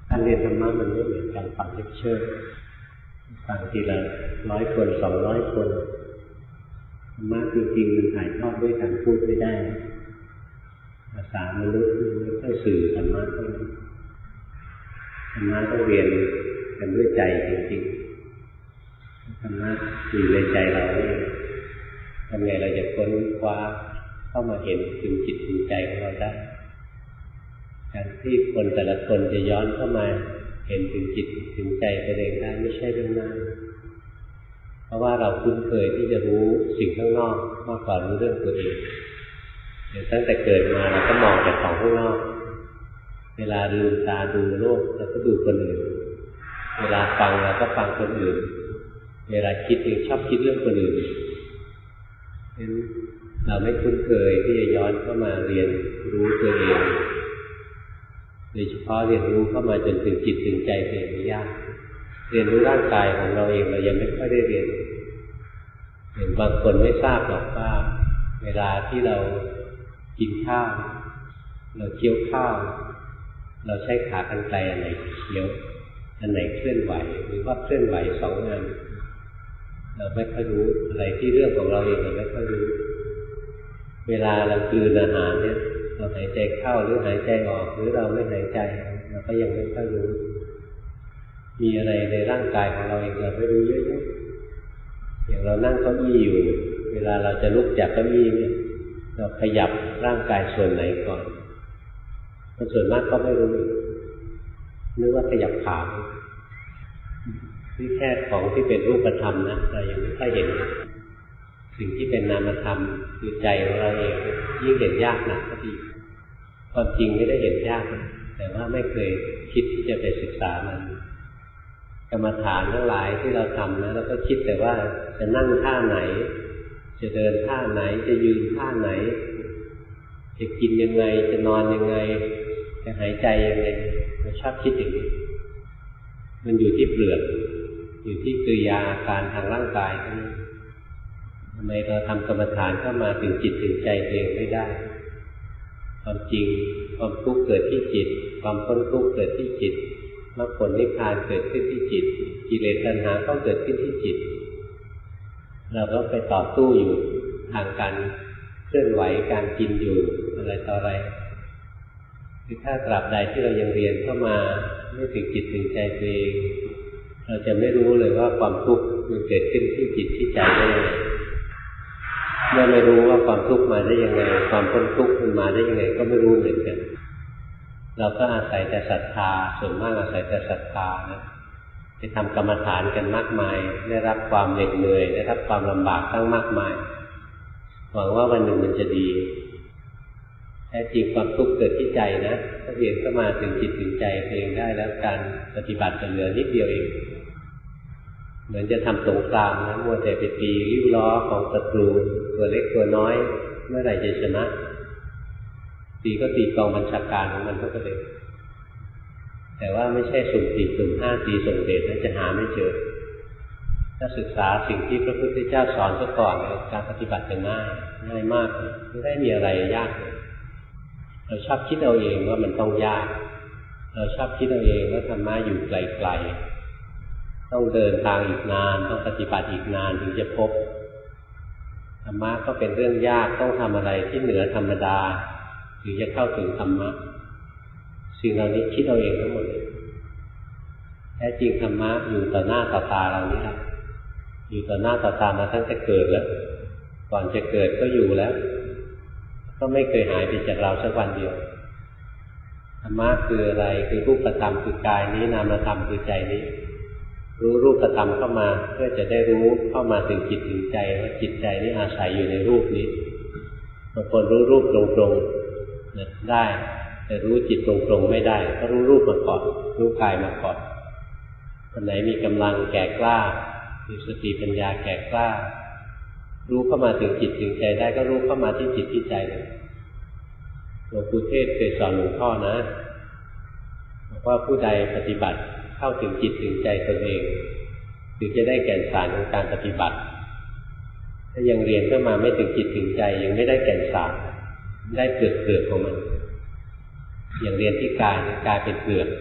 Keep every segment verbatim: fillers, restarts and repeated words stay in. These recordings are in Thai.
การเรียนธรรมะมันไม่เหมือนการฟังเลคเชอร์ฟังทีละร้อยคนสองร้อยคนธรรมะจริงๆมันถ่ายทอดด้วยการพูดไม่ได้ภาษามนุษย์ไม่ค่อยสื่อธรรมะเท่านั้นธรรมะต้องเรียนกันด้วยใจจริงๆธรรมะอยู่ในใจเราเองทำไงเราจะค้นคว้าเข้ามาเห็นถึงจิตถึงใจของเราได้การที่คนแต่ละคนจะย้อนเข้ามาเห็นถึงจิตถึงใจตัวเองได้ไม่ใช่เรื่องง่ายเพราะว่าเราคุ้นเคยที่จะรู้สิ่งข้างนอกมากกว่ารู้เรื่องตัวเองอย่างตั้งแต่เกิดมาเราก็มองแต่ของข้างนอกเวลาลืมตาดูโลกเราก็ดูคนอื่นเวลาฟังเราก็ฟังคนอื่นเวลาคิดเองชอบคิดเรื่องคนอื่นฉะนั้นเราไม่คุ้นเคยที่จะย้อนเข้ามาเรียนรู้ตัวเองโดยเฉพาะเรียนรู้เข้ามาจนถึงจิตถึงใจตัวเองยากเรียนรู้ร่างกายของเราเองเรายังไม่ค่อยได้เรียนเห็นบางคนไม่ทราบหรอกว่าเวลาที่เรากินข้าวเราเคี้ยวข้าวเราใช้ขากรรไกรอันไหนเคี้ยวอันไหนเคลื่อนไหวหรือว่าเคลื่อนไหวสองงานเราไม่ค่อยรู้อะไรที่เรื่องของเราเองเราไม่ค่อยรู้เวลาเรากลืนอาหารเนี่ยเราหายใจเข้าหรือหายใจออกหรือเราไม่หายใจเราก็ยังไม่ค่อยรู้มีอะไรในร่างกายของเราเองเราไม่รู้เยอะๆอย่างเรานั่งเก้าอี้อยู่เวลาเราจะลุกจากเก้าอี้เนี่ยเราขยับร่างกายส่วนไหนก่อนคนส่วนมากก็ไม่รู้นึกว่าขยับขาที่แค่ของที่เป็นรูปธรรมนะเรายังไม่ค่อยเห็นสิ่งที่เป็นนามธรรมคือใจของเราเองยิ่งเห็นยากหนักก็ดีความจริงไม่ได้เห็นยากแต่ว่าไม่เคยคิดที่จะไปศึกษามันกรรมฐานทั้งหลายที่เราทำนะเราก็คิดแต่ว่าจะนั่งท่าไหนจะเดินท่าไหนจะยืนท่าไหนจะกินยังไงจะนอนยังไงจะหายใจยังไงเราชอบคิดอย่างนี้มันอยู่ที่เปลือกอยู่ที่กิริยาอาการทางร่างกายเท่านั้นทำไมเราทำกรรมฐานเข้ามาถึงจิตถึงใจเองไม่ได้ความจริงความทุกข์เกิดที่จิตความพ้นทุกข์เกิดที่จิตมรรคผลนิพพานเกิดขึ้นที่จิตกิเลสตัณหาก็เกิดขึ้นที่จิตเราก็ไปต่อสู้อยู่ทางการเคลื่อนไหวการกินอยู่อะไรต่ออะไรคือถ้าตราบใดที่เรายังเรียนเข้ามาไม่ถึงจิตถึงใจตัวเองเราจะไม่รู้เลยว่าความทุกข์มันเกิดขึ้นที่จิตที่ใจได้ยังไงเมื่อไม่รู้ว่าความทุกข์มาได้ยังไงความพ้นทุกข์มันมาได้ยังไงก็ไม่รู้เหมือนกันเราก็อาศัยแต่ศรัทธาส่วนมากอาศัยแต่ศรัทธานะไปทำกรรมฐานกันมากมายได้รับความเหน็ดเหนื่อยได้รับความลำบากตั้งมากมายหวังว่าวันหนึ่งมันจะดีแท้จริงความทุกข์เกิดที่ใจนะถ้าเรียนเข้ามาถึงจิตถึงใจเองได้แล้วการปฏิบัติจะเหลือนิดเดียวเองเหมือนจะทำสงครามนะมัวแต่ไปตีริ้วล้อของศัตรูตัวเล็กตัวน้อยเมื่อไหร่จะชนะตีก็ตีกองบัญชาการของมันเท่านั้นเองแต่ว่าไม่ใช่สุ่มสี่สุ่มห้าตีส่งเดชแล้วจะหาไม่เจอถ้าศึกษาสิ่งที่พระพุทธเจ้าสอนซะก่อนการปฏิบัติจะง่ายง่ายมากไม่ได้มีอะไรยากเลยเราชอบคิดเอาเองว่ามันต้องยากเราชอบคิดเอาเองว่าธรรมะอยู่ไกลๆต้องเดินทางอีกนานต้องปฏิบัติอีกนานถึงจะพบธรรมะก็เป็นเรื่องยากต้องทำอะไรที่เหนือธรรมดาถึงจะเข้าถึงธรรมะสิ่งเหล่านี้คิดเอาเองทั้งหมดเลยแท้จริงธรรมะอยู่ต่อหน้าต่อตาเรานี่แหละอยู่ต่อหน้าต่อตามาตั้งแต่เกิดแล้วก่อนจะเกิดก็อยู่แล้วก็ไม่เคยหายไปจากเราสักวันเดียวธรรมะคืออะไรคือรูปธรรมคือกายนี้นามธรรมคือใจนี้รู้รูปธรรมเข้ามาเพื่อจะได้รู้เข้ามาถึงจิตถึงใจว่าจิตใจนี้อาศัยอยู่ในรูปนี้บางคนรู้รูปตรงๆได้แต่รู้จิตตรงๆไม่ได้ก็รู้รูปมาก่อนรู้กายมาก่อนคนไหนมีกำลังแก่กล้ามีสติปัญญาแก่กล้ารู้เข้ามาถึงจิตถึงใจได้ก็รู้เข้ามาที่จิตที่ใจเลยหลวงปู่เทศเคยสอนหลวงพ่อนะบอกว่าผู้ใดปฏิบัติเข้าถึงจิตถึงใจตนเองถึงจะได้แก่นสารของการปฏิบัติถ้ายังเรียนเข้ามาไม่ถึงจิตถึงใจยังไม่ได้แก่นสารได้เปลือกเปลือกของมันอย่างเรียนที่กายกายเป็นเปลือก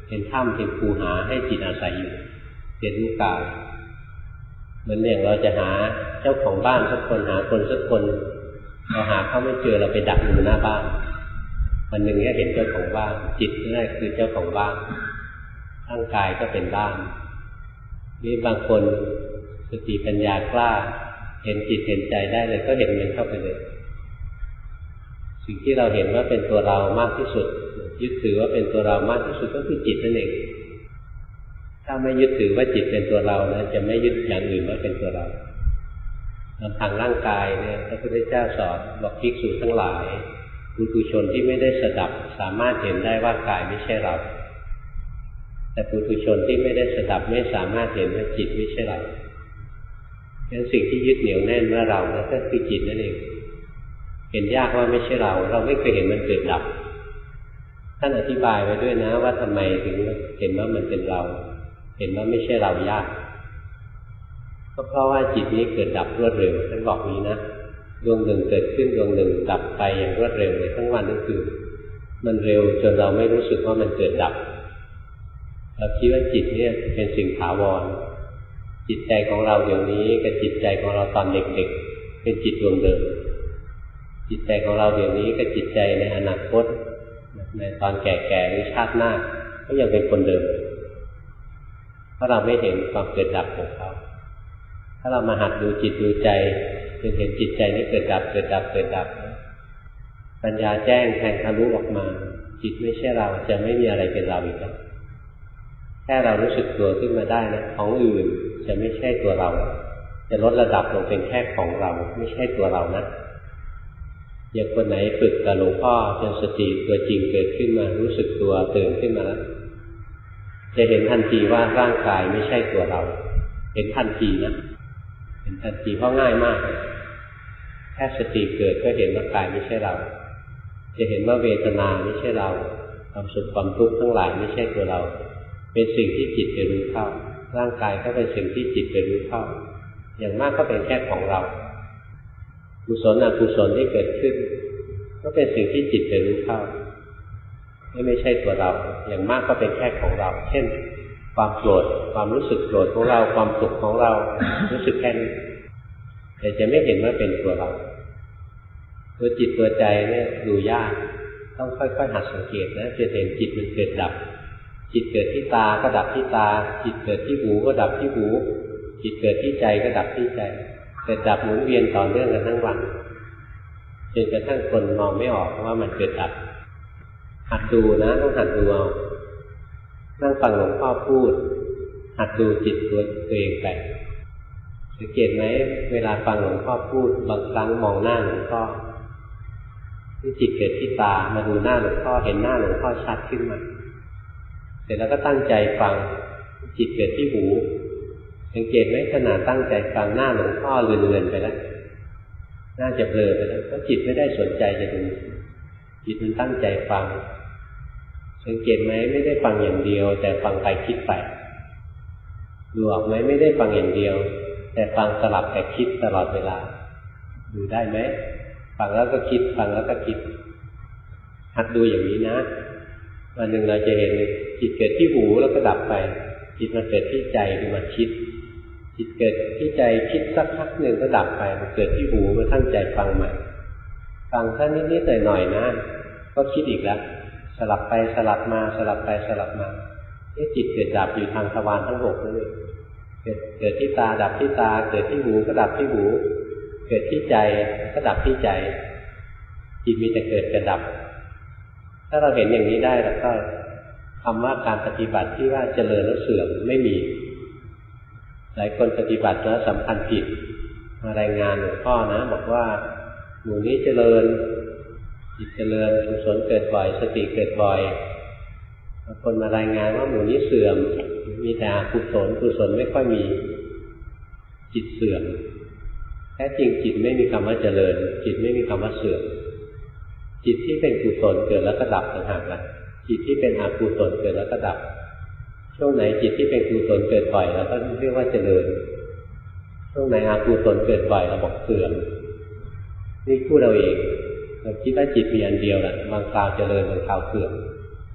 เป็นถ้ำเป็นคูหาให้จิตอาศัยอยู่เรียนรู้กายเหมือนอย่างเราจะหาเจ้าของบ้านสักคนหาคนสักคนเราหาเขาไม่เจอเราไปดักอยู่หน้าบ้านวันหนึ่งก็เห็นเจ้าของบ้านจิตนั่นคือเจ้าของบ้านร่างกายก็เป็นบ้านนี่บางคนสติปัญญากล้าเห็นจิตเห็นใจได้เลยก็เห็นมันเข้าไปเลยสิ่งที่เราเห็นว่าเป็นตัวเรามากที่สุดยึดถือว่าเป็นตัวเรามากที่สุดก็คือจิตนั่นเองถ้าไม่ยึดถือว่าจิตเป็นตัวเรานะจะไม่ยึดอย่างอื่นว่าเป็นตัวเราลำพังร่างกายเนี่ยพระพุทธเจ้าสอนบอกภิกษุทั้งหลายปุถุชนที่ไม่ได้สดับสามารถเห็นได้ว่ากายไม่ใช่เราแต่ปุถุชนที่ไม่ได้สดับไม่สามารถเห็นว่าจิตไม่ใช่เราดังนั้นสิ่งที่ยึดเหนี่ยวแน่นว่าเรานั่นก็คือจิตนั่นเองเห็นยากว่าไม่ใช่เราเราไม่เคยเห็นมันเกิดดับท่านอธิบายไว้ด้วยนะว่าทำไมถึงเห็นว่ามันเป็นเราเห็นว่าไม่ใช่เรายากก็เพราะว่าจิตนี้เกิดดับรวดเร็วท่านบอกนี้นะดวงหนึ่งเกิดขึ้นดวงหนึ่งดับไปอย่างรวดเร็วเลยทั้งวันทั้งคืนมันเร็วจนเราไม่รู้สึกว่ามันเกิดดับเราคิดว่าจิตเนี่ยเป็นสิ่งถาวรจิตใจของเราเดี๋ยวนี้กับจิตใจของเราตอนเด็กๆเป็นจิตดวงเดิมจิตใจของเราเดี๋ยวนี้กับจิตใจในอนาคตในตอนแก่ๆหรือชาติหน้าก็ยังเป็นคนเดิมเพราะเราไม่เห็นความเกิดดับของเขาถ้าเรามาหัดดูจิตดูใจจะเห็นจิตใจนี้เกิดดับเกิดดับเกิดดับปัญญาแจ้งแทงทะลุออกมาจิตไม่ใช่เราจะไม่มีอะไรเป็นเราอีกแล้วแค่เรารู้สึกตัวขึ้นมาได้นะของอื่นจะไม่ใช่ตัวเราจะลดระดับลงเป็นแค่ของเราไม่ใช่ตัวเรานะอย่างคนไหนฝึกกับหลวงพ่อจนสติตัวจริงเกิดขึ้นมารู้สึกตัวตื่นขึ้นมาแล้วจะเห็นทันทีว่าร่างกายไม่ใช่ตัวเราเห็นทันทีนะเห็นทันทีเพราะง่ายมากแค่สติเกิดก็เห็นว่ากายไม่ใช่เราจะเห็นว่าเวทนาไม่ใช่เราความสุขความทุกข์ทั้งหลายไม่ใช่ตัวเราเป็นสิ่งที่จิตไปรู้เข้าร่างกายก็เป็นสิ่งที่จิตไปรู้เข้าอย่างมากก็เป็นแค่ของเรากุศลอกุศลที่เกิดขึ้นก็เป็นสิ่งที่จิตไปรู้เข้าไม่ใช่ตัวเราอย่างมากก็เป็นแค่ของเราเช่นความโกรธความรู้สึกโกรธของเราความสุขของเรารู้สึกแค่นี้แต่จะไม่เห็นว่าเป็นตัวเราตัวจิตตัวใจเนี่ยดูยากต้องค่อยๆหัดสังเกตนะจะเห็นจิตมันเกิดดับจิตเกิดที่ตาก็ดับที่ตาจิตเกิดที่หูก็ดับที่หูจิตเกิดที่ใจก็ดับที่ใจเกิดดับหมุนเวียนต่อเนื่องกันทั้งวันจนกระทั่งคนมองไม่ออกว่ามันเกิดดับหัดดูนะต้องหัดดูเอานั่งฟังหลวงพ่อพูดหัดดูจิตตัวเองไปสังเกตไหมเวลาฟังหลวงพ่อพูดบางครั้งมองหน้าหลวงพ่อที่จิตเกิดที่ตามาดูหน้าหลวงพ่อเห็นหน้าหลวงพ่อชัดขึ้นมาเสร็จแล้วก็ตั้งใจฟังจิตเกิดที่หูสังเกตไหมขณะตั้งใจฟังหน้าหลวงพ่อเลือนๆไปแล้วน่าจะเบลอไปแล้วเพราะจิตไม่ได้สนใจจะดูจิตมันตั้งใจฟังสังเกตไหมไม่ได้ฟังอย่างเดียวแต่ฟังไปคิดไปดูออกไหมไม่ได้ฟังอย่างเดียวแต่ฟังสลับแต่คิดตลอดเวลาดูได้ไหมฟังแล้วก็คิดฟังแล้วก็คิดหัดดูอย่างนี้นะวันหนึ่งเราจะเห็นจิตเกิดที่หูแล้วก็ดับไปจิตมันเกิดที่ใจคือมันคิดจิตเกิดที่ใจคิดสักพักหนึ่งก็ดับไปมันเกิดที่หูมาตั้งใจฟังใหม่ฟังแค่นิดๆหน่อยๆนะก็คิดอีกแล้วสลับไปสลับมาสลับไปสลับมาที่จิตเกิดดับอยู่ทางทวารทั้งหกนั่นเองเกิดเกิดที่ตาดับที่ตาเกิดที่หูก็ดับที่หูเกิดที่ใจก็ดับที่ใจจิตมีแต่เกิดกับดับถ้าเราเห็นอย่างนี้ได้แล้วก็คำว่าการปฏิบัติที่ว่าเจริญแล้วเสื่อมไม่มีหลายคนปฏิบัติแล้วสำคัญผิดมารายงานหลวงพ่อนะบอกว่าหมู่นี้เจริญจิตเจริญกุศลเกิดบ่อยสติเกิดบ่อยบางคนมารายงานว่าหมู่นี้เสื่อมมีแต่อกุศลกุศลไม่ค่อยมีจิตเสื่อมแท้จริงจิตไม่มีคำว่าเจริญจิตไม่มีคำว่าเสื่อมจิตที่เป็นกุศลเกิดแล้วก็ดับต่างหากนะจิตที่เป็นอกุศลเกิดแล้วก็ดับช่วงไหนจิตที่เป็นกุศลเกิดบ่อยเราก็เรียกว่าเจริญช่วงไหนอกุศลเกิดบ่อยเราบอกเสื่อมนี่พูดเราเองเราคิดว่าจิตมีอันเดียวแหละบางคราวเจริญบางคราวเสื่อม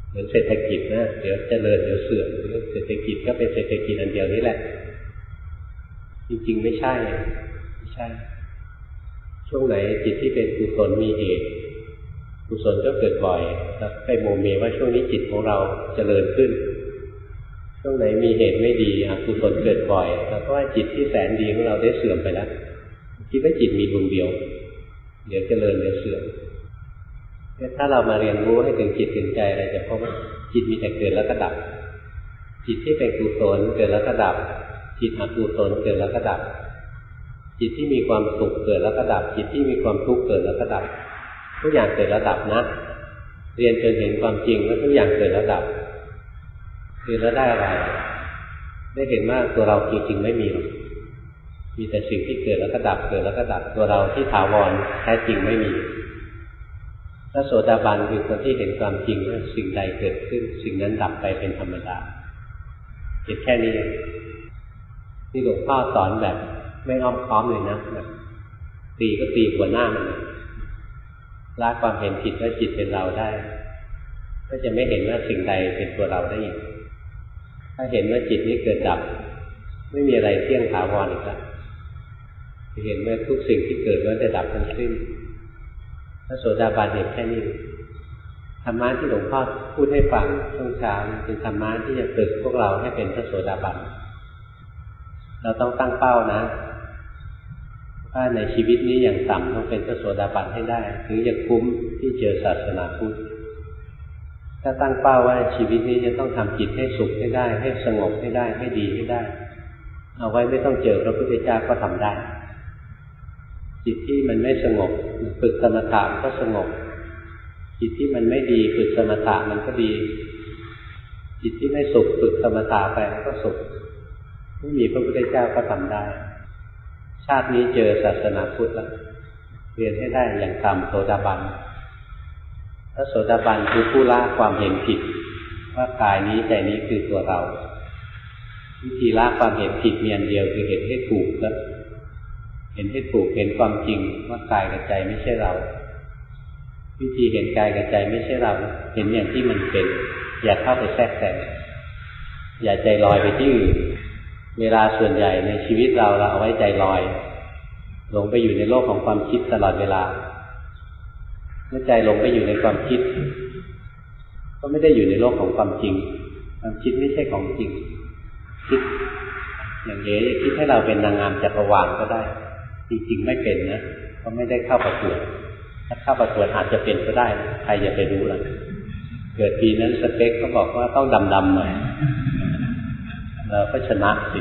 เหมือนเศรษฐกิจนะเดี๋ยวเจริญเดี๋ยวเสื่อมเศรษฐกิจก็เป็นเศรษฐกิจอันเดียวนี้แหละจริงๆไม่ใช่ไม่ใช่ช่วงไหนจิตที่เป็นกุศลมีเหตุกุศลก็เกิดบ่อยแล้วไปโมเมว่าช่วงนี้จิตของเราเจริญขึ้นช่วงไหนมีเหตุไม่ดีอกุศลเกิดบ่อยแล้วก็ว่าจิตที่แสนดีของเราได้เสื่อมไปแล้วคิดว่าจิตมีดวงเดียวเดี๋ยวเจริญเดี๋ยวเสื่อมถ้าเรามาเรียนรู้ให้ถึงจิตถึงใจอะไรจะพบว่าจิตมีแต่เกิดแล้วก็ดับจิตที่เป็นกุศลเกิดแล้วก็ดับจิตอกุศลเกิดแล้วก็ดับจิตที่มีความสุขเกิดแล้วก็ดับจิตที่มีความทุกข์เกิดแล้วก็ดับทุกอย่างเกิดแล้วดับนะเรียนจนเห็นความจริงว่าทุกอย่างเกิดแล้วดับคือแล้วได้อะไรได้เห็นว่าตัวเราจริงๆไม่มีหรอกมีแต่สิ่งที่เกิดแล้วก็ดับเกิดแล้วก็ดับตัวเราที่ถาวรแท้จริงไม่มีพระโสดาบันคือคนที่เห็นความจริงว่าสิ่งใดเกิดขึ้นสิ่งนั้นดับไปเป็นธรรมดาเห็นแค่นี้ที่หลวงพ่อสอนแบบไม่อ้อมค้อมเลยนะแบบตีก็ตีหัวหน้ามันละความเห็นผิดว่าจิตเป็นเราได้ก็จะไม่เห็นว่าสิ่งใดเป็นตัวเราได้อีกถ้าเห็นว่าจิตนี้เกิดดับไม่มีอะไรเที่ยงถาวรอีกแล้วจะเห็นว่าทุกสิ่งที่เกิดล้วนจะดับทั้งสิ้นพระโสดาบันเห็นแค่นี้ธรรมะที่หลวงพ่อพูดให้ฟังช่วงเช้าเป็นธรรมะที่จะฝึกพวกเราให้เป็นพระโสดาบันเราต้องตั้งเป้านะว่าในชีวิตนี้อย่างต่ำต้องเป็นพระโสดาบันให้ได้ถึงจะคุ้มที่เจอศาสนาพุทธถ้าตั้งเป้าว่าชีวิตนี้จะต้องทำจิตให้สุขให้ได้ให้สงบให้ได้ให้ดีให้ได้เอาไว้ไม่ต้องเจอพระพุทธเจ้าก็ทำได้จิตที่มันไม่สงบฝึกสมถะก็สงบจิตที่มันไม่ดีฝึกสมถะมันก็ดีจิตที่ไม่สุขฝึกสมถะไปมันก็สุขไม่มีพระพุทธเจ้าก็ทำได้ชาตินี้เจอศาสนาพุทธแล้วเรียนให้ได้อย่างต่ำโสดาบันพระโสดาบันคือผู้ละความเห็นผิดว่ากายนี้ใจนี้คือตัวเราวิธีละความเห็นผิดมีอันเดียวคือเห็นให้ถูกแล้วเห็นให้ถูกเห็นความจริงว่ากายกับใจไม่ใช่เราวิธีเห็นกายกับใจไม่ใช่เราเห็นอย่างที่มันเป็นอย่าเข้าไปแทรกแซงอย่าใจลอยไปที่อื่นเวลาส่วนใหญ่ในชีวิตเราเราเอาไว้ใจลอยหลงไปอยู่ในโลกของความคิดตลอดเวลาเมื่อใจหลงไปอยู่ในความคิดก็ไม่ได้อยู่ในโลกของความจริงความคิดไม่ใช่ของจริงคิดอย่างเอ๋คิดให้เราเป็นนางงามจักรวาลก็ได้จริงๆไม่เป็นนะเพราะไม่ได้เข้าประกวดถ้าเข้าประกวดอาจจะเป็นก็ได้ใครจะไปรู้ล่ะเกิดปีนั้นสเปคเขาบอกว่าต้องดำๆหน่อยเราก็ชนะสิ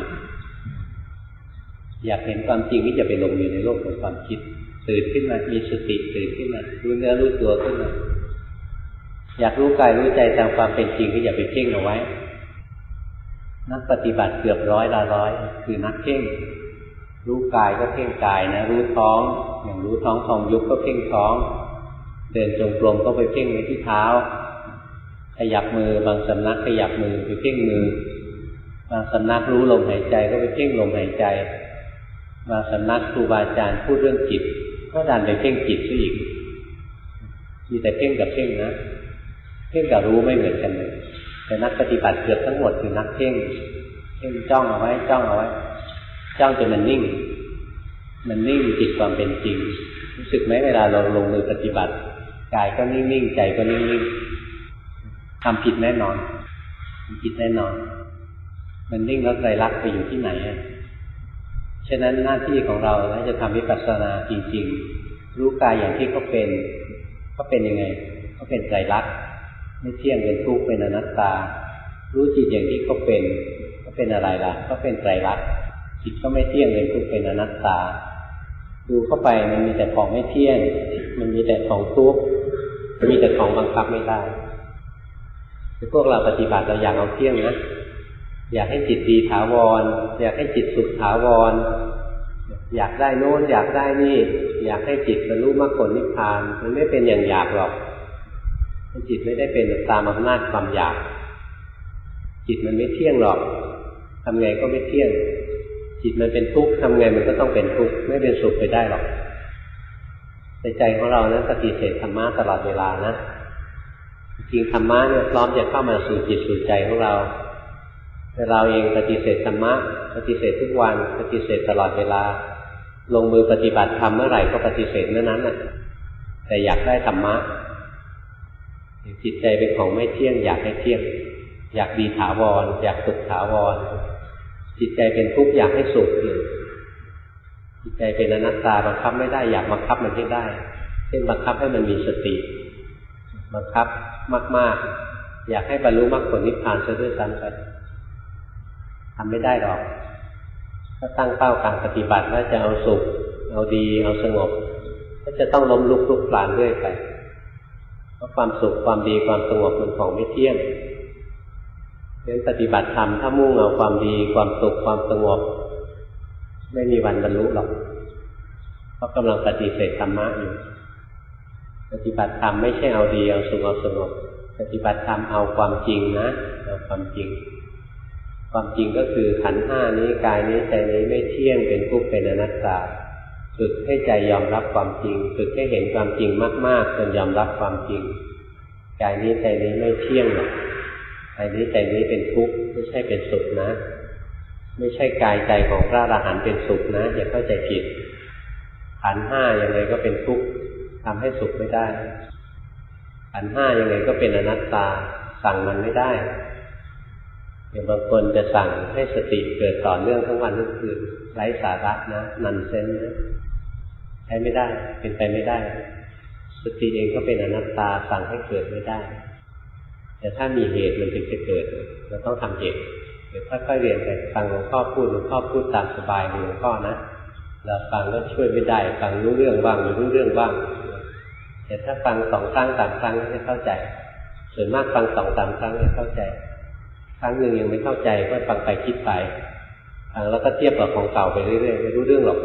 อยากเห็นความจริงที่จะไปลงอยู่ในโลกของความคิดตื่นขึ้นมามีสติตื่นขึ้นมารู้เนื้อรู้ตัวขึ้นมาอยากรู้กายรู้ใจตามความเป็นจริงก็อย่าไปเพ่งเอาไว้นักปฏิบัติเกือบร้อยละร้อยคือนักเพ่งรู้กายก็เพ่งกายนะรู้ท้องอย่างรู้ท้องทองยุบก็เพ่งท้องเดินจงกรมก็ไปเพ่งไว้ที่เท้าขยับมือบางสำนักขยับมือไปเพ่งมือบางสำนักรู้ลมหายใจก็ไปเพ่งลมหายใจบางสำนักครูบาอาจารย์พูดเรื่องจิตก็ดันไปเพ่งจิตซะอีกมีแต่เพ่งกับเพ่งนะเพ่งกับรู้ไม่เหมือนกันเลยแต่นักปฏิบัติเกือบทั้งหมดคือนักเพ่งเพ่งจ้องเอาไว้จ้องเอาไว้จ้องจนมันนิ่งมันนิ่งจิตความเป็นจริงรู้สึกไหมเวลาเราลงมือปฏิบัติกายก็นิ่งๆใจก็นิ่งๆทำผิดแน่นอนผิดแน่นอนมันนิ่งแล้วไตรลักษณ์ไปอยู่ที่ไหนอ่ะฉะนั้นหน้าที่ของเราถ้าจะทำวิปัสสนาจริงๆรู้กายอย่างที่เขาเป็นเขาเป็นยังไงเขาเป็นไตรลักษณ์ไม่เที่ยงเป็นทุกข์เป็นอนัตตารู้จิตอย่างที่เขาเป็นเขาเป็นอะไรล่ะเขาเป็นไตรลักษณ์จิตก็ไม่เที่ยงเป็นทุกข์เป็นอนัตตาดูเข้าไปมันมีแต่ของไม่เที่ยงมันมีแต่ของทุกข์มีแต่ของบังคับไม่ได้พวกเราปฏิบัติเราอยากเอาเที่ยงนะอยากให้จิตดีถาวรอยากให้จิตสุขถาวรอยากได้โน้นอยากได้นี่อยากให้จิตบรรลุมรรคผลนิพพานมันไม่เป็นอย่างอยากหรอกจิตไม่ได้เป็นตามอำนาจความอยากจิตมันไม่เที่ยงหรอกทำไงก็ไม่เที่ยงจิตมันเป็นทุกข์ทำไงมันก็ต้องเป็นทุกข์ไม่เป็นสุขไปได้หรอกในใจของเรานั้นปฏิเสธธรรมะตลอดเวลานะจริงธรรมะเนี่ยพร้อมจะเข้ามาสู่จิตสู่ใจของเราแต่เราเองปฏิเสธธรรมะปฏิเสธทุกวันปฏิเสธตลอดเวลาลงมือปฏิบัติธรรมเมื่อไหร่ก็ปฏิเสธเมื่อนั้นน่ะแต่อยากได้ธรรมะจิตใจเป็นของไม่เที่ยงอยากให้เที่ยงอยากดีถาวรอยากสุขถาวรจิตใจเป็นทุกข์อยากให้สุขอยู่จิตใจเป็นอนัตตาบังคับไม่ได้อยากบังคับมันให้ได้เช่นบังคับให้มันมีสติบังคับมากๆอยากให้บรรลุมรรคผลนิพพานซะด้วยซ้ำไปทำไม่ได้หรอกถ้าตั้งเป้าการปฏิบัติว่าจะเอาสุขเอาดีเอาสงบก็จะต้องล้มลุกคลุกคลานเรื่อยไปเพราะความสุขความดีความสงบมันของไม่เที่ยงเพราะฉะนั้นปฏิบัติธรรมถ้ามุ่งเอาความดีความสุขความสงบไม่มีวันบรรลุหรอกเพราะกำลังปฏิเสธธรรมะอยู่ปฏิบัติธรรมไม่ใช่เอาดีเอาสุขเอาสงบปฏิบัติธรรมเอาความจริงนะเอาความจริงความจริงก็คือขันธ์ห้านี้กายนี้ใจนี้ไม่เที่ยงเป็นทุกข์เป็นอนัตตาฝึกให้ใจยอมรับความจริงฝึกให้เห็นความจริงมากๆจนยอมรับความจริงกายนี้ใจนี้ไม่เที่ยงหรอกกายนี้ใจนี้เป็นทุกข์ไม่ใช่เป็นสุขนะไม่ใช่กายใจของพระอรหันต์เป็นสุขนะอย่าเข้าใจผิดขันธ์ห้ายังไงก็เป็นทุกข์ทำให้สุขไม่ได้ขันธ์ห้ายังไงก็เป็นอนัตตาสั่งมันไม่ได้อย่างบางคนจะสั่งให้สติเกิดต่อเนื่องทั้งวันทั้งคืนไร้สาระนะนันเซนนะใช้ไม่ได้เป็นไปไม่ได้สติเองก็เป็นอนัตตาสั่งให้เกิดไม่ได้แต่ถ้ามีเหตุมันถึงจะเกิดเราต้องทำเหตุเดี๋ยวค่อยๆเรียนไปฟังหลวงพ่อพูดหลวงพ่อพูดตามสบายของหลวงพ่อนะเราฟังก็ช่วยไม่ได้ฟังรู้เรื่องบ้างไม่รู้เรื่องบ้างแต่ถ้าฟังสองครั้งสามครั้งก็จะเข้าใจส่วนมากฟังสองสามครั้งจะเข้าใจครั้งหนึ่งยังไม่เข้าใจก็ฟังไปคิดไปฟังแล้วก็เทียบกับของเก่าไปเรื่อยๆไม่รู้เรื่องหรอก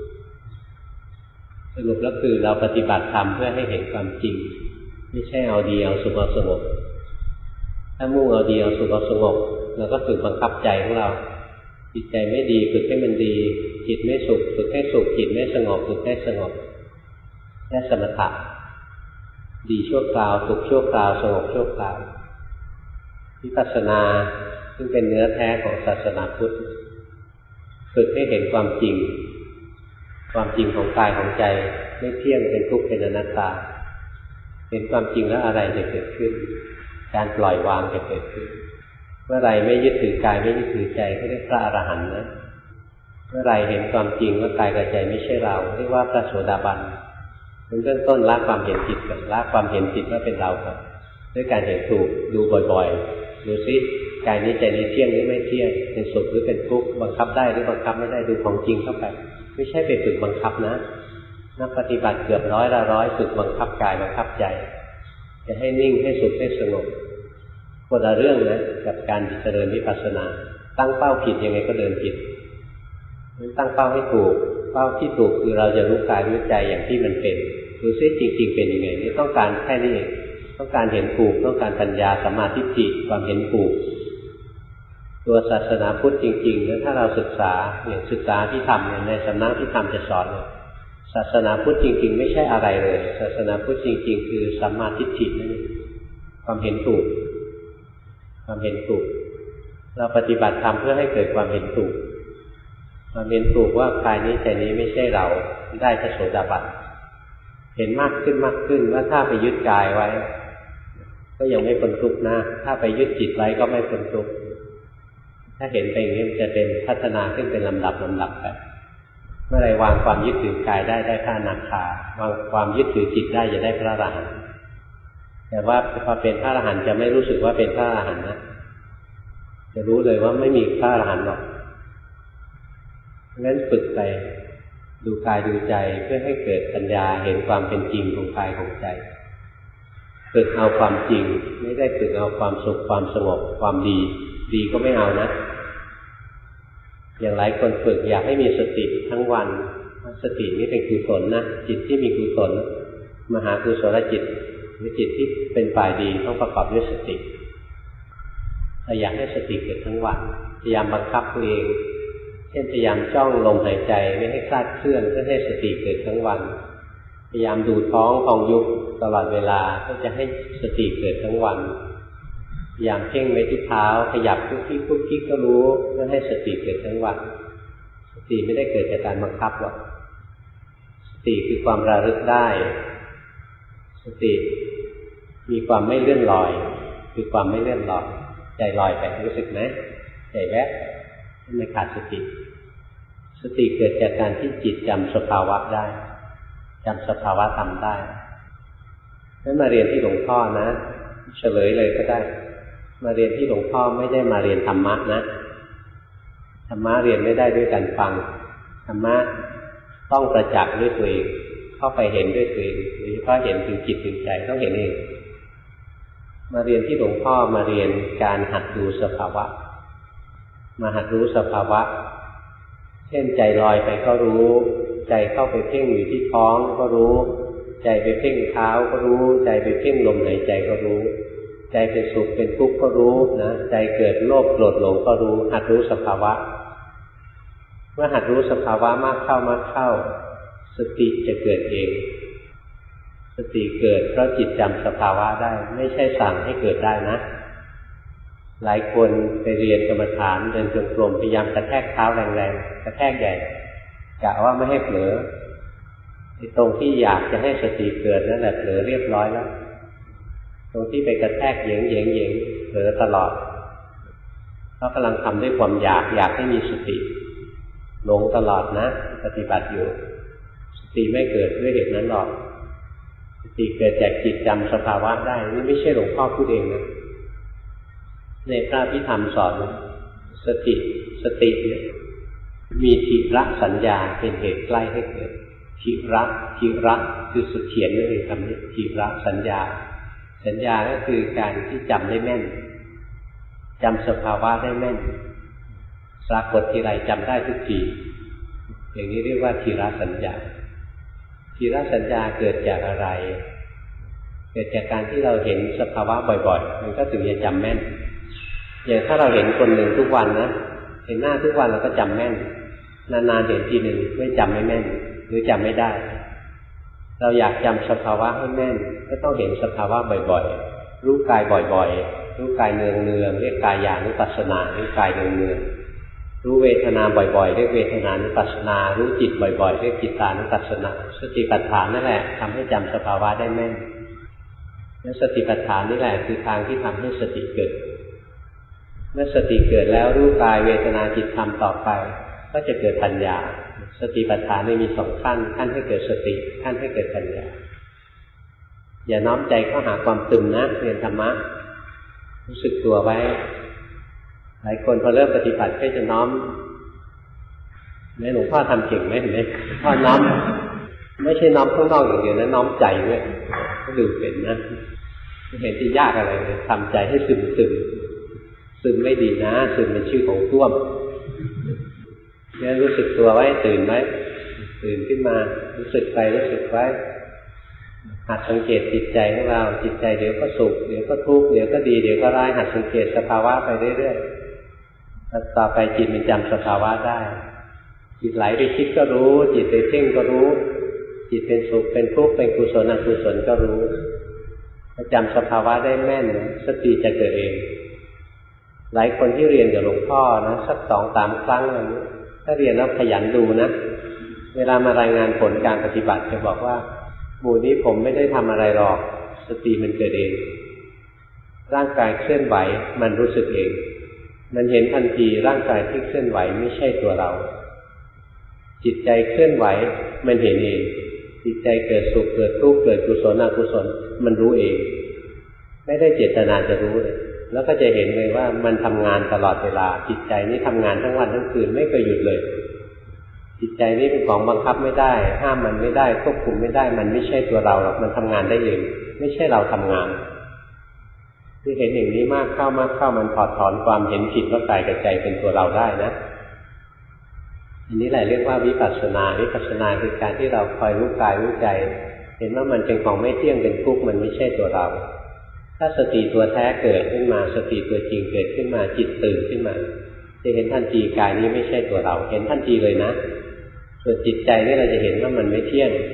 สรุปแล้วคือเราปฏิบัติธรรมเพื่อให้เห็นความจริงไม่ใช่เอาดีเอาสุขเอาสงบถ้ามุ่งเอาดีเอาสุขเอาสงบเราก็ฝึกบังคับใจของเราจิตใจไม่ดีฝึกให้มันดีจิตไม่สุขฝึกให้สุขจิตไม่สงบฝึกให้สงบแค่สมถะดีชั่วคราวสุขชั่วคราวสงบชั่วคราววิปัสสนาซึ่งเป็นเนื้อแท้ของศาสนาพุทธฝึกให้เห็นความจริงความจริงของกายของใจไม่เที่ยงเป็นทุกข์เป็นอนัตตาเห็นความจริงแล้วอะไรจะเกิดขึ้นการปล่อยวางจะเกิดขึ้นเมื่อไรไม่ยึดถือกายไม่ยึดถือใจก็เรียกพระอรหันต์นะเมื่อไรเห็นความจริงว่ากายกับใจไม่ใช่เราเรียกว่าพระโสดาบันเป็นเบื้องต้นละความเห็นผิดกับละความเห็นผิดว่าเป็นเราครับด้วยการเห็นถูกดูบ่อยๆดูซิกายนี้ใจนี้เที่ยงหรือไม่เที่ยงเป็นสุขหรือเป็นทุกข์บังคับได้หรือบังคับไม่ได้ดูของจริงเข้าไปไม่ใช่ไปฝึกบังคับนะนักปฏิบัติเกือบร้อยละร้อยฝึกบังคับกายบังคับใจจะให้นิ่งให้สุขให้สงบคนละเรื่องนะกับการเจริญวิปัสสนาตั้งเป้าผิดยังไงก็เดินผิดตั้งเป้าให้ถูกเป้าที่ถูกคือเราจะรู้กายรู้ใจอย่างที่มันเป็นดูซิจริงๆเป็นยังไงนี่ต้องการแค่นี้เองต้องการเห็นถูกต้องการปัญญาสัมมาทิฏฐิความเห็นถูกตัวศาสนาพุทธจริงๆแล้วถ้าเราศึกษาอย่างศึกษาที่ทำในสำนักที่ทำจะสอนเลยศาสนาพุทธจริงๆไม่ใช่อะไรเลยศาสนาพุทธจริงๆคือสัมมาทิฏฐินั่นเองความเห็นถูกความเห็นถูกเราปฏิบัติธรรมเพื่อให้เกิดความเห็นถูกความเห็นถูกว่ากายนี้ใจนี้ไม่ใช่เราได้พระโสดาบันเห็นมากขึ้นมากขึ้นว่าถ้าไปยึดกายไว้ก็ยังไม่พ้นทุกข์นะถ้าไปยึดจิตไว้ก็ไม่พ้นทุกข์ถ้าเห็นไปอย่างนี้จะเป็นพัฒนาขึ้นเป็นลำดับลำดับไปเมื่อไรวางความยึดถือกายได้ได้พระอนาคาวางความยึดถือจิตได้จะได้พระอรหันต์แต่ว่าพอเป็นพระอรหันต์จะไม่รู้สึกว่าเป็นพระอรหันต์นะจะรู้เลยว่าไม่มีพระอรหันต์หรอกงั้นฝึกไปดูกายดูใจเพื่อให้เกิดปัญญาเห็นความเป็นจริงของกายของใจฝึกเอาความจริงไม่ได้ฝึกเอาความสุขความสงบความดีดีก็ไม่เอานะอย่างหลายคนฝึกอยากให้มีสติทั้งวันสตินี้เป็นกุศลนะจิตที่มีกุศลมหากุศลจิตหรือจิตที่เป็นฝ่ายดีต้องประกอบด้วยสติถ้าอยากให้สติเกิดทั้งวันพยายามบังคับตัวเองเช่นพยายามจ้องลมหายใจไม่ให้คลาดเคลื่อนเพื่อให้สติเกิดทั้งวันพยายามดูท้องของยุบตลอดเวลาก็จะให้สติเกิดทั้งวันอย่างเพ่งไว้ที่เท้าขยับคุกคิกคุกคิกก็รู้เพื่อให้สติเกิดทั้งวันสติไม่ได้เกิดจากการบังคับหรอกสติคือความระลึกได้สติมีความไม่เลื่อนลอยคือความไม่เลื่อนลอยใจลอยไปรู้สึกไหมใจแวบไม่ขาดสติสติเกิดจากการที่จิตจำสภาวะได้จำสภาวะธรรมได้งั้นมาเรียนที่หลวงพ่อนะเฉลยเลยก็ได้มาเรียนที่หลวงพ่อไม่ได้มาเรียนธรรมะนะธรรมะเรียนไม่ได้ด้วยการฟังธรรมะต้องประจักษ์ด้วยตัวเองเข้าไปเห็นด้วยตัวเองโดยเฉพาะเห็นถึงจิตถึงใจต้องเห็นเองมาเรียนที่หลวงพ่อมาเรียนการหัดดูสภาวะมาหัดรู้สภาวะเช่นใจลอยไปก็รู้ใจเข้าไปเพ่งอยู่ที่ท้องก็รู้ใจไปเพ่งเท้าก็รู้ใจไปเพ่งลมหายใจก็รู้ใจเป็นสุขเป็นทุกข์ก็รู้นะใจเกิดโลภโกรธหลงก็รู้หัดรู้สภาวะเมื่อหัดรู้สภาวะมากเข้ามากเข้าสติจะเกิดเองสติเกิดเพราะจิตจำสภาวะได้ไม่ใช่สั่งให้เกิดได้นะหลายคนไปเรียนกรรมฐานเดินจงกรมพยายามกระแทกเท้าแรงๆกระแทกใหญ่กะว่าไม่ให้เผลอตรงที่อยากจะให้สติเกิดนั่นแหละเผลอเรียบร้อยแล้วตรงที่ไปกระแทกเหยงเหยงเหยงเผลอตลอดเพราะกำลังทำด้วยความอยากอยากให้มีสติหลงตลอดนะปฏิบัติอยู่สติไม่เกิดด้วยเหตุนั้นหรอกสติเกิดจากจิตจำสภาวะได้นี่ไม่ใช่หลวงพ่อพูดเองนะในพระพิธรรมสอนสติสติเนี่ยมีทิระสัญญาเป็นเหตุใกล้ให้เกิดทิระทิระคือสุดเขียนนั่นเองคำนี้ทิระสัญญาสัญญาก็คือการที่จำได้แม่นจำสภาวะได้แม่นปรากฏทีไรจำได้ทุกทีอย่างนี้เรียกว่าทิระสัญญาทิระสัญญาเกิดจากอะไรเกิดจากการที่เราเห็นสภาวะบ่อยๆมันก็ถึงจะจำแม่นอย่างถ้าเราเห็นคนหนึ่งทุกวันนะเห็นหน้าทุกวันเราก็จำแม่นนานๆเห็นทีหนึ่งไม่จำไม่แม่นหรือจำไม่ได้เราอยากจำสภาวะให้แม่นก็ต้องเห็นสภาวะบ่อยๆรู้กายบ่อยๆรู้กายเนืองๆเรียกกายานุปัสสนารู้กายเนืองๆรู้เวทนาบ่อยๆเรียกเวทนานุปัสสนารู้จิตบ่อยๆเรียกจิตานุปัสสนาสติปัฏฐานนั่นแหละทำให้จำสภาวะได้แม่นและสติปัฏฐานนี่แหละคือทางที่ทำให้สติเกิดเมื่อสติเกิดแล้วรู้กายเวทนาจิตธรรมต่อไปก็จะเกิดปัญญาสติปัฏฐานมีสองขั้นขั้นให้เกิดสติขั้นให้เกิดปัญญาอย่าน้อมใจเข้าหาความตึงนะเรียนธรรมะรู้สึกตัวไว้หลายคนพอเริ่มปฏิบัติก็จะน้อมแม่หลวงพ่อทำเก่งไหมเห็นไหมพ่อน้อมไม่ใช่น้อมข้างนอกอย่างเดียวนะน้อมใจด้วยก็ดูเป็นนะไม่เห็นที่ยากอะไรเลยทำใจให้ซึมซึมซึมไม่ดีนะซึมเป็นชื่อของท่วมเนี่ยรู้สึกตัวไว้ตื่นไว้ตื่นขึ้นมารู้สึกไปรู้สึกไว้หัดสังเกตจิตใจของเราจิตใจเดี๋ยวก็สุขเดี๋ยวก็ทุกข์เดี๋ยวก็ดีเดี๋ยวก็ร้ายหัดสังเกตสภาวะไปเรื่อยๆต่อไปจิตมันจำสภาวะได้จิตไหลไปคิดก็รู้จิตไปเพ่งก็รู้จิตเป็นสุขเป็นทุกข์เป็นกุศลอกุศลก็รู้จำสภาวะได้แม่นสติจะเกิดเองหลายคนที่เรียนกับหลวงพ่อนะสักสองสามครั้งอะไรนี้ถ้าเรียนแล้วขยันดูนะเวลามารายงานผลการปฏิบัติจะบอกว่าหมู่นี้ผมไม่ได้ทำอะไรหรอกสติมันเกิดเองร่างกายเคลื่อนไหวมันรู้สึกเองมันเห็นทันทีร่างกายที่เคลื่อนไหวไม่ใช่ตัวเราจิตใจเคลื่อนไหวมันเห็นเองจิตใจเกิดสุขเกิดทุกข์เกิดกุศลอกุศลมันรู้เองไม่ได้เจตนาจะรู้เลยแล้วก็จะเห็นเลยว่ามันทำงานตลอดเวลาจิตใจนี้ทำงานทั้งวันทั้งคืนไม่เคยหยุดเลยจิตใจนี้เป็นของบังคับไม่ได้ห้ามมันไม่ได้ควบคุมไม่ได้มันไม่ใช่ตัวเราหรอกมันทำงานได้เองไม่ใช่เราทำงานที่เห็นอย่างนี้มากเข้ามากเข้ามันถอดถอนความเห็นผิดว่ากายกับใจเป็นตัวเราได้นะอันนี้แหละเรียกว่าวิปัสสนาวิปัสสนาคือการที่เราคอยรู้กายรู้ใจเห็นว่ามันเป็นของไม่เที่ยงเป็นทุกข์มันไม่ใช่ตัวเราถ้าสติตัวแท้เกิดขึ้นมาสติตัวจริงเกิดขึ้นมาจิตตื่นขึ้นมาจะเห็นทันทีกายนี้ไม่ใช่ตัวเราเห็นทันทีเลยนะส่วนจิตใจนี่เราจะเห็นว่ามันไม่เที่ยง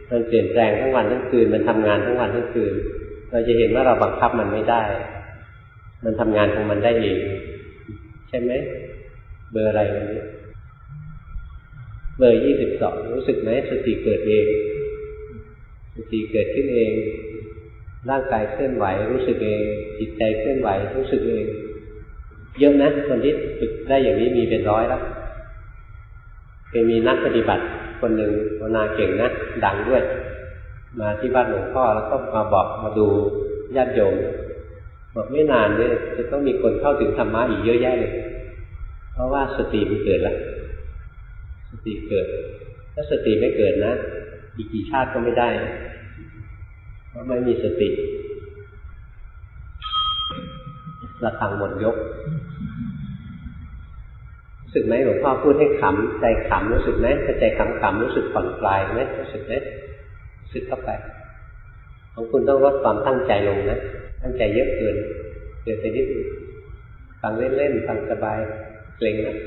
มันเปลี่ยนแปลงทั้งวันทั้งคืนมันทำงานทั้งวันทั้งคืนเราจะเห็นว่าเราบังคับมันไม่ได้มันทำงานของมันได้เองใช่ไหมเบอร์อะไรวันนี้เบอร์ยี่สิบสองรู้สึกไหมสติเกิดเองสติเกิดขึ้นเองร่างกายเคลื่อนไหวรู้สึกเองจิตใจเคลื่อนไหวรู้สึกเองเยอะนะคนที่ฝึกได้อย่างนี้มีเป็นร้อยแล้วเคยมีนักปฏิบัติคนหนึ่งภาวนาเก่งนะดังด้วยมาที่บ้านหลวงพ่อแล้วก็มาบอกมาดูญาติโยมบอกไม่นานเนี่ยจะต้องมีคนเข้าถึงธรรมะอีกเยอะแยะเลยเพราะว่าสติมันเกิดแล้วสติเกิดถ้าสติไม่เกิดนะอีกกี่ชาติก็ไม่ได้เพราะไม่มีสติระฆังหมดยกรู้สึกไหมหลวงพ่อพูดให้ขำใจขำรู้สึกไหมถ้าใจขำขำรู้สึกผ่อนคลายไหมรู้สึกไหมรู้สึกเข้าไปของคุณต้องลดความตั้งใจลงนะตั้งใจเยอะเกินเกินไปนิดนึงฟังเล่นๆฟังสบายเกรงนะ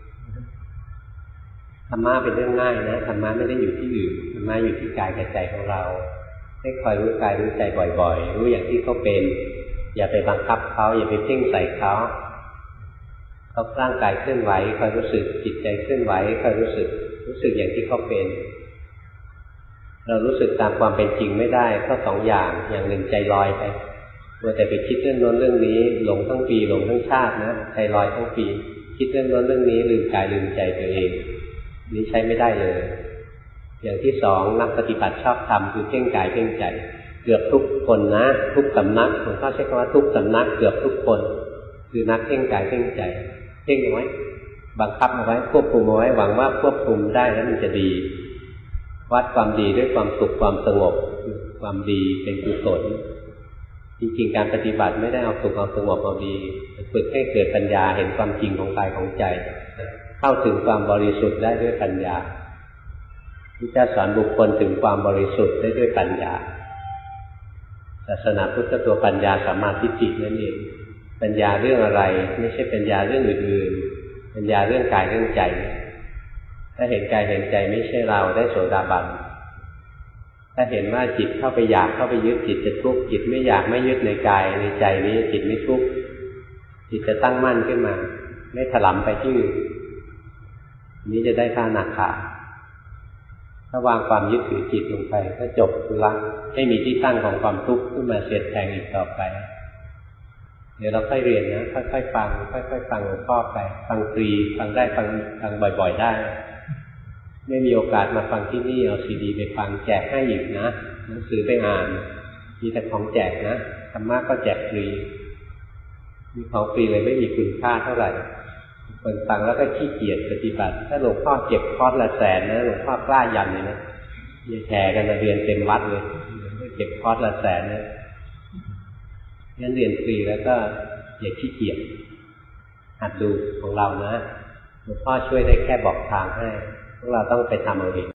ธรรมะเป็นเรื่องง่ายนะธรรมะไม่ได้อยู่ที่อื่นธรรมะอยู่ที่กายกับใจของเราให้คอยรู้กายรู้ใจบ่อยๆรู้อย่างที่เขาเป็นอย่าไปบังคับเขาอย่าไปเพ่งใส่เขาเขาร่างกายเคลื่อนไหวคอยรู้สึกจิตใจเคลื่อนไหวคอยรู้สึกรู้สึกอย่างที่เขาเป็นเรารู้สึกตามความเป็นจริงไม่ได้ก็สองอย่างอย่างหนึ่งใจลอยไปมัวแต่ไปคิดเรื่องโน้นเรื่องนี้หลงทั้งปีหลงทั้งชาตินะใจลอยทั้งปีคิดเรื่องโน้นเรื่องนี้ลืมกายลืมใจตัวเองนี้ใช้ไม่ได้เลยอย่างที่สองนักปฏิบัติชอบทำคือเพ่งกายเพ่งใจเกือบทุกคนนะทุกสำนักผมก็ใช้คำว่าทุกสำนักเกือบทุกคนคือนักเพ่งกายเพ่งใจเพ่งเอาไว้บังคับเอาไว้ควบคุมเอาไว้หวังว่าควบคุมได้แล้วมันจะดีวัดความดีด้วยความสุขความสงบความดีเป็นกุศลจริงๆการปฏิบัติไม่ได้เอาสุขเอาสงบเอาดีฝึกให้เกิดปัญญาเห็นความจริงของกายของใจเข้าถึงความบริสุทธิ์ได้ด้วยปัญญาพระเจ้าสอนบุคคลถึงความบริสุทธิ์ได้ด้วยปัญญาศาสนาพุทธตัวปัญญาสัมมาทิฏฐินั่นเองปัญญาเรื่องอะไรไม่ใช่ปัญญาเรื่องอื่นๆปัญญาเรื่องกายเรื่องใจถ้าเห็นกายเห็นใจไม่ใช่เราได้โสดาบันถ้าเห็นว่าจิตเข้าไปอยากเข้าไปยึดจิตจะทุกข์จิตไม่อยากไม่ยึดในกายในใจนี้จิตไม่ทุกข์จิตจะตั้งมั่นขึ้นมาไม่ถลำไปที่อื่นนี้จะได้พระอนาคาถ้าวางความยึดถือจิตลงไปก็จบละไม่มีที่ตั้งของความทุกข์ขึ้นมาเสียดแทงอีกต่อไปเดี๋ยวเราค่อยเรียนนะค่อยๆฟังค่อยๆฟังหลวงพ่อไปฟังฟรีฟังได้ฟังฟังบ่อยๆได้ไม่มีโอกาสมาฟังที่นี่เอาซีดีไปฟังแจกให้อีกนะหนังสือไปอ่านมีแต่ของแจกนะธรรมะก็แจกฟรีมีของฟรีเลยไม่มีคุณค่าเท่าไหร่คนฟังแล้วก็ขี้เกียจปฏิบัติถ้าหลวงพ่อเก็บคอร์สละแสนนะหลวงพ่อกล้ายันเลยนะอย่าแชร์กันมาเรียนเต็มวัดเลยเก็บคอร์สละแสนนะงั้นเรียนฟรีแล้วก็อย่าขี้เกียจหัดดูของเรานะหลวงพ่อช่วยได้แค่บอกทางให้พวกเราต้องไปทำเอาเอง